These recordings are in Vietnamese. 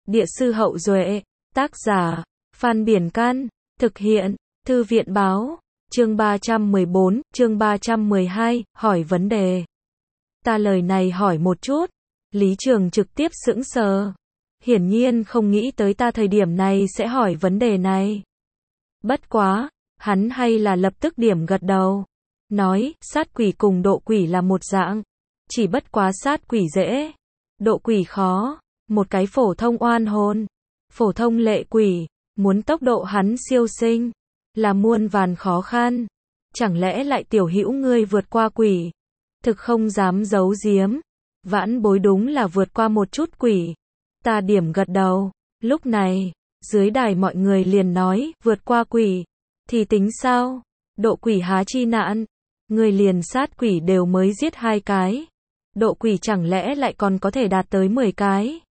Địa sư Hậu Duệ, tác giả, Phan Biển Can, thực hiện, Thư viện Báo, chương 314, chương 312, hỏi vấn đề. Ta lời này hỏi một chút, Lý Trường trực tiếp sững sờ. Hiển nhiên không nghĩ tới ta thời điểm này sẽ hỏi vấn đề này. Bất quá, hắn hay là lập tức điểm gật đầu. Nói, sát quỷ cùng độ quỷ là một dạng. Chỉ bất quá sát quỷ dễ, độ quỷ khó. Một cái phổ thông oan hồn, phổ thông lệ quỷ, muốn tốc độ hắn siêu sinh, là muôn vàn khó khăn. Chẳng lẽ lại tiểu hữu ngươi vượt qua quỷ? Thực không dám giấu giếm. Vãn bối đúng là vượt qua một chút quỷ. Ta điểm gật đầu. Lúc này, dưới đài mọi người liền nói, vượt qua quỷ, thì tính sao? Độ quỷ há chi nạn? Người liền sát quỷ đều mới giết 2 cái. Độ quỷ chẳng lẽ lại còn có thể đạt tới 10 cái?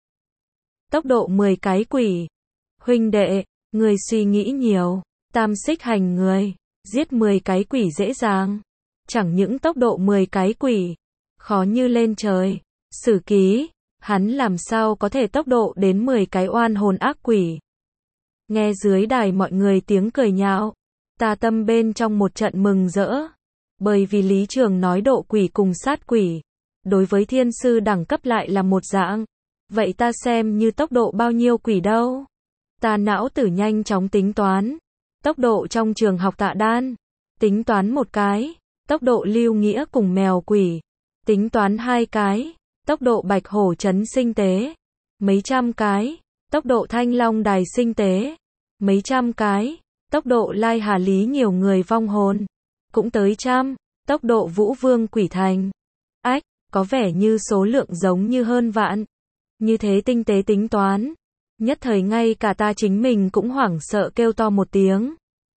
Tốc độ 10 cái quỷ. Huynh đệ, người suy nghĩ nhiều. Tam xích hành người, giết 10 cái quỷ dễ dàng. Chẳng những tốc độ 10 cái quỷ, khó như lên trời. Sử ký, hắn làm sao có thể tốc độ đến 10 cái oan hồn ác quỷ. Nghe dưới đài mọi người tiếng cười nhạo, ta tâm bên trong một trận mừng rỡ. Bởi vì Lý Trường nói độ quỷ cùng sát quỷ, đối với thiên sư đẳng cấp lại là một dạng. Vậy ta xem như tốc độ bao nhiêu quỷ đâu? Ta não tử nhanh chóng tính toán. Tốc độ trong trường học Tạ Đan. Tính toán 1 cái. Tốc độ Lưu Nghĩa cùng mèo quỷ. Tính toán 2 cái. Tốc độ Bạch Hổ trấn sinh tế. Mấy trăm cái. Tốc độ Thanh Long đài sinh tế. Mấy trăm cái. Tốc độ Lai Hà Lý nhiều người vong hồn. Cũng tới trăm. Tốc độ Vũ Vương quỷ thành. Ách, có vẻ như số lượng giống như hơn vạn. Như thế tinh tế tính toán. Nhất thời ngay cả ta chính mình cũng hoảng sợ kêu to một tiếng.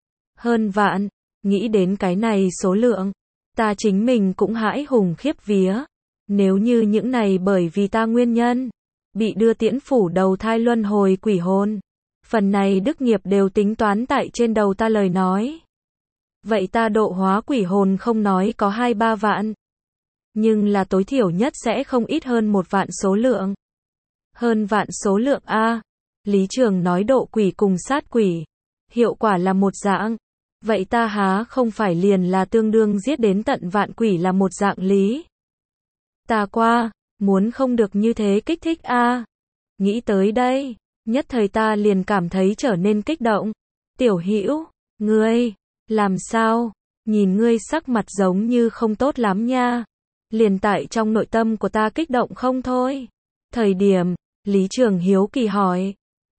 Hơn vạn, nghĩ đến cái này số lượng. Ta chính mình cũng hãi hùng khiếp vía. Nếu như những này bởi vì ta nguyên nhân, bị đưa tiễn phủ đầu thai luân hồi quỷ hồn. Phần này đức nghiệp đều tính toán tại trên đầu ta lời nói. Vậy ta độ hóa quỷ hồn không nói có 2-3 vạn. Nhưng là tối thiểu nhất sẽ không ít hơn 1 vạn số lượng. Hơn vạn số lượng A. Lý Trường nói độ quỷ cùng sát quỷ. Hiệu quả là một dạng. Vậy ta há không phải liền là tương đương giết đến tận vạn quỷ là một dạng lý. Ta qua, muốn không được như thế kích thích A. Nghĩ tới đây, nhất thời ta liền cảm thấy trở nên kích động. Tiểu hữu, ngươi, làm sao? Nhìn ngươi sắc mặt giống như không tốt lắm nha. Liền tại trong nội tâm của ta kích động không thôi. Thời điểm, Lý Trường hiếu kỳ hỏi.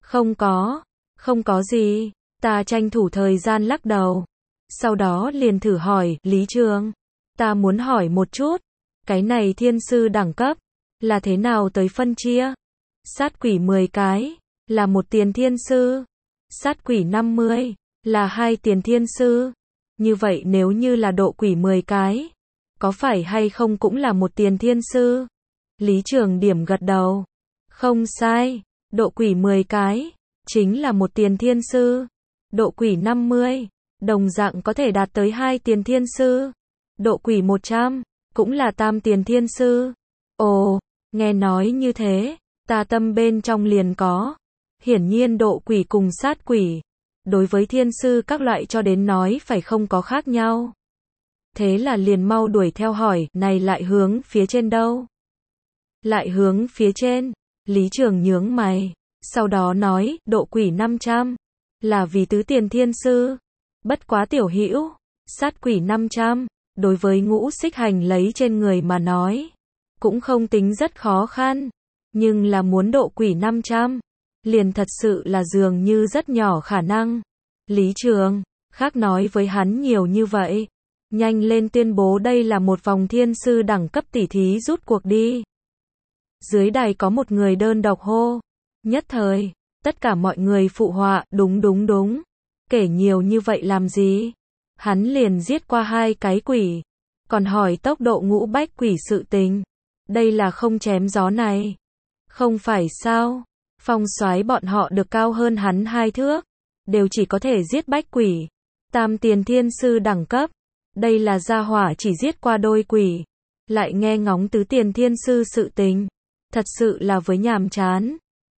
Không có gì. Ta tranh thủ thời gian lắc đầu. Sau đó liền thử hỏi, Lý Trường, ta muốn hỏi một chút. Cái này thiên sư đẳng cấp, là thế nào tới phân chia? Sát quỷ 10 cái, là 1 tiền thiên sư. Sát quỷ 50, là 2 tiền thiên sư. Như vậy nếu như là độ quỷ 10 cái, có phải hay không cũng là 1 tiền thiên sư? Lý Trường điểm gật đầu. Không sai, độ quỷ 10 cái, chính là 1 tiền thiên sư. Độ quỷ 50, đồng dạng có thể đạt tới 2 tiền thiên sư. Độ quỷ 100, cũng là tam tiền thiên sư. Ồ, nghe nói như thế, ta tâm bên trong liền có. Hiển nhiên độ quỷ cùng sát quỷ, đối với thiên sư các loại cho đến nói phải không có khác nhau. Thế là liền mau đuổi theo hỏi, này lại hướng phía trên đâu? Lại hướng phía trên, Lý Trường nhướng mày, sau đó nói, độ quỷ 500, là vì tứ tiền thiên sư. Bất quá tiểu hữu, sát quỷ 500, đối với ngũ xích hành lấy trên người mà nói, cũng không tính rất khó khăn. Nhưng là muốn độ quỷ 500, liền thật sự là dường như rất nhỏ khả năng. Lý Trường, khác nói với hắn nhiều như vậy. Nhanh lên tuyên bố đây là một vòng thiên sư đẳng cấp tỉ thí rút cuộc đi. Dưới đài có một người đơn độc hô. Nhất thời, tất cả mọi người phụ họa, đúng. Kể nhiều như vậy làm gì? Hắn liền giết qua 2 cái quỷ. Còn hỏi tốc độ ngũ bách quỷ sự tình. Đây là không chém gió này. Không phải sao? Phong soái bọn họ được cao hơn hắn 2 thước. Đều chỉ có thể giết bách quỷ. Tam tiền thiên sư đẳng cấp. Đây là gia hỏa chỉ giết qua đôi quỷ. Lại nghe ngóng tứ tiền thiên sư sự tình. Thật sự là với nhàm chán.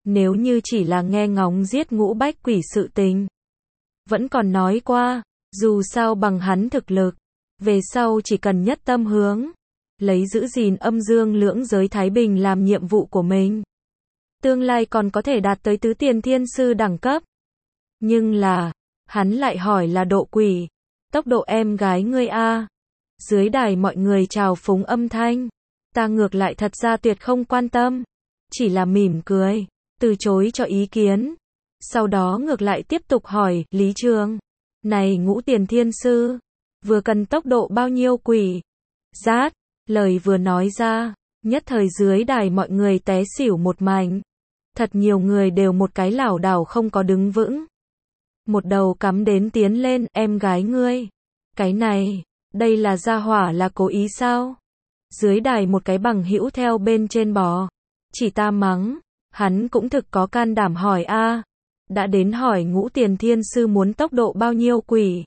Nếu như chỉ là nghe ngóng giết ngũ bách quỷ sự tình, vẫn còn nói qua, dù sao bằng hắn thực lực, về sau chỉ cần nhất tâm hướng, lấy giữ gìn âm dương lưỡng giới thái bình làm nhiệm vụ của mình. Tương lai còn có thể đạt tới tứ tiền thiên sư đẳng cấp. Nhưng là, hắn lại hỏi là độ quỷ, tốc độ em gái ngươi a. Dưới đài mọi người chào phúng âm thanh, ta ngược lại thật ra tuyệt không quan tâm, chỉ là mỉm cười, từ chối cho ý kiến. Sau đó ngược lại tiếp tục hỏi, Lý Trường, này ngũ tiền thiên sư, vừa cần tốc độ bao nhiêu quỷ? Rát, lời vừa nói ra, nhất thời dưới đài mọi người té xỉu một mảnh. Thật nhiều người đều một cái lảo đảo không có đứng vững. Một đầu cắm đến tiến lên, em gái ngươi. Cái này, đây là gia hỏa là cố ý sao? Dưới đài một cái bằng hữu theo bên trên bò. Chỉ ta mắng, hắn cũng thực có can đảm hỏi a. Đã đến hỏi ngũ tiền thiên sư muốn tốc độ bao nhiêu quỷ?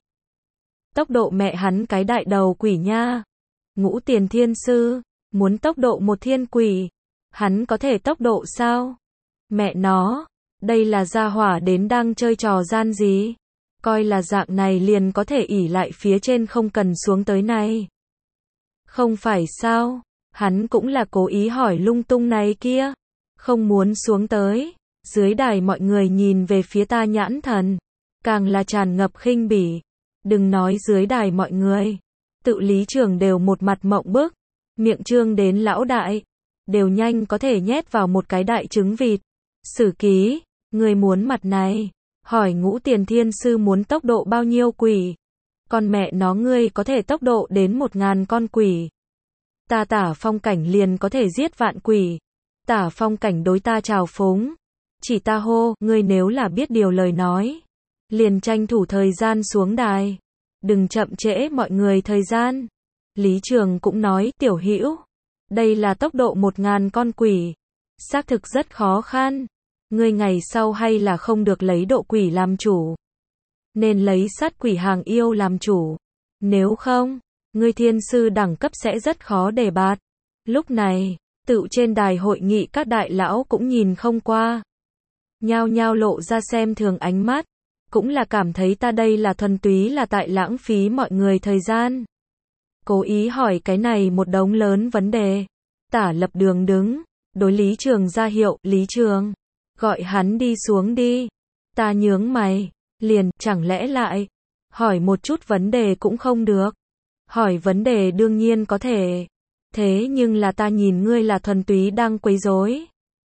Tốc độ mẹ hắn cái đại đầu quỷ nha. Ngũ tiền thiên sư, muốn tốc độ một thiên quỷ. Hắn có thể tốc độ sao? Mẹ nó, đây là gia hỏa đến đang chơi trò gian gì? Coi là dạng này liền có thể ỷ lại phía trên không cần xuống tới này. Không phải sao, hắn cũng là cố ý hỏi lung tung này kia. Không muốn xuống tới. Dưới đài mọi người nhìn về phía ta nhãn thần, càng là tràn ngập khinh bỉ. Đừng nói dưới đài mọi người, tự Lý Trường đều một mặt mộng bức, miệng trương đến lão đại, đều nhanh có thể nhét vào một cái đại trứng vịt. Sử ký, người muốn mặt này, hỏi ngũ tiền thiên sư muốn tốc độ bao nhiêu quỷ? Con mẹ nó ngươi có thể tốc độ đến 1000 con quỷ. Ta Tả Phong Cảnh liền có thể giết vạn quỷ. Tả Phong Cảnh đối ta trào phúng. Chỉ ta hô, ngươi nếu là biết điều lời nói, liền tranh thủ thời gian xuống đài. Đừng chậm trễ mọi người thời gian. Lý Trường cũng nói, tiểu hữu, đây là tốc độ 1000 con quỷ. Xác thực rất khó khăn. Ngươi ngày sau hay là không được lấy độ quỷ làm chủ. Nên lấy sát quỷ hàng yêu làm chủ. Nếu không, ngươi thiên sư đẳng cấp sẽ rất khó đề bạt. Lúc này, tự trên đài hội nghị các đại lão cũng nhìn không qua. Nhao nhao lộ ra xem thường ánh mắt. Cũng là cảm thấy ta đây là thuần túy là tại lãng phí mọi người thời gian. Cố ý hỏi cái này một đống lớn vấn đề. Tả Lập Đường đứng, đối Lý Trường ra hiệu, Lý Trường, gọi hắn đi xuống đi. Ta nhướng mày, liền, chẳng lẽ lại, hỏi một chút vấn đề cũng không được. Hỏi vấn đề đương nhiên có thể. Thế nhưng là ta nhìn ngươi là thuần túy đang quấy rối.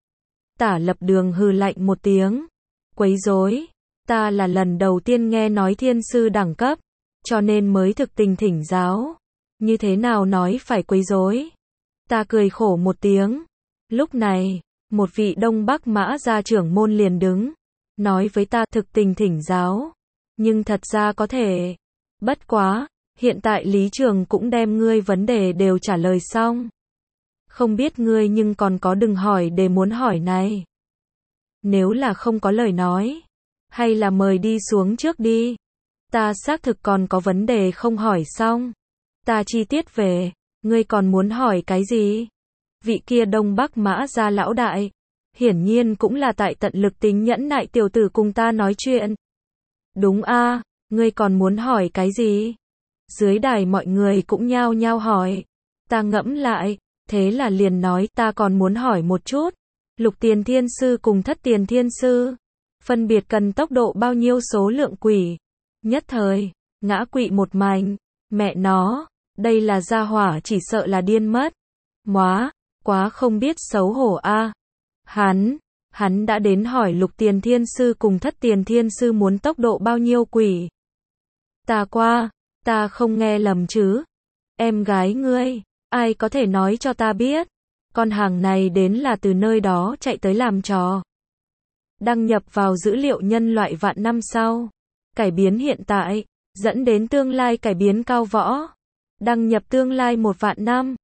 Tả Lập Đường hừ lạnh một tiếng. Quấy rối? Ta là lần đầu tiên nghe nói thiên sư đẳng cấp, cho nên mới thực tình thỉnh giáo. Như thế nào nói phải quấy rối? Ta cười khổ một tiếng. Lúc này, một vị Đông Bắc Mã gia trưởng môn liền đứng, nói với ta thực tình thỉnh giáo. Nhưng thật ra có thể. Bất quá, hiện tại Lý Trường cũng đem ngươi vấn đề đều trả lời xong. Không biết ngươi nhưng còn có đừng hỏi để muốn hỏi này. Nếu là không có lời nói, hay là mời đi xuống trước đi. Ta xác thực còn có vấn đề không hỏi xong. Ta chi tiết về, ngươi còn muốn hỏi cái gì? Vị kia Đông Bắc Mã gia lão đại, hiển nhiên cũng là tại tận lực tính nhẫn nại tiểu tử cùng ta nói chuyện. Đúng a, ngươi còn muốn hỏi cái gì? Dưới đài mọi người cũng nhao nhao hỏi. Ta ngẫm lại, thế là liền nói ta còn muốn hỏi một chút. Lục tiền thiên sư cùng thất tiền thiên sư, phân biệt cần tốc độ bao nhiêu số lượng quỷ? Nhất thời, ngã quỵ một mảnh. Mẹ nó, đây là gia hỏa chỉ sợ là điên mất. Móa, quá không biết xấu hổ a. Hắn đã đến hỏi lục tiền thiên sư cùng thất tiền thiên sư muốn tốc độ bao nhiêu quỷ. Ta không nghe lầm chứ? Em gái ngươi, ai có thể nói cho ta biết? Con hàng này đến là từ nơi đó chạy tới làm trò. Đăng nhập vào dữ liệu nhân loại vạn năm sau. Cải biến hiện tại, dẫn đến tương lai cải biến cao võ. Đăng nhập tương lai 1 vạn năm.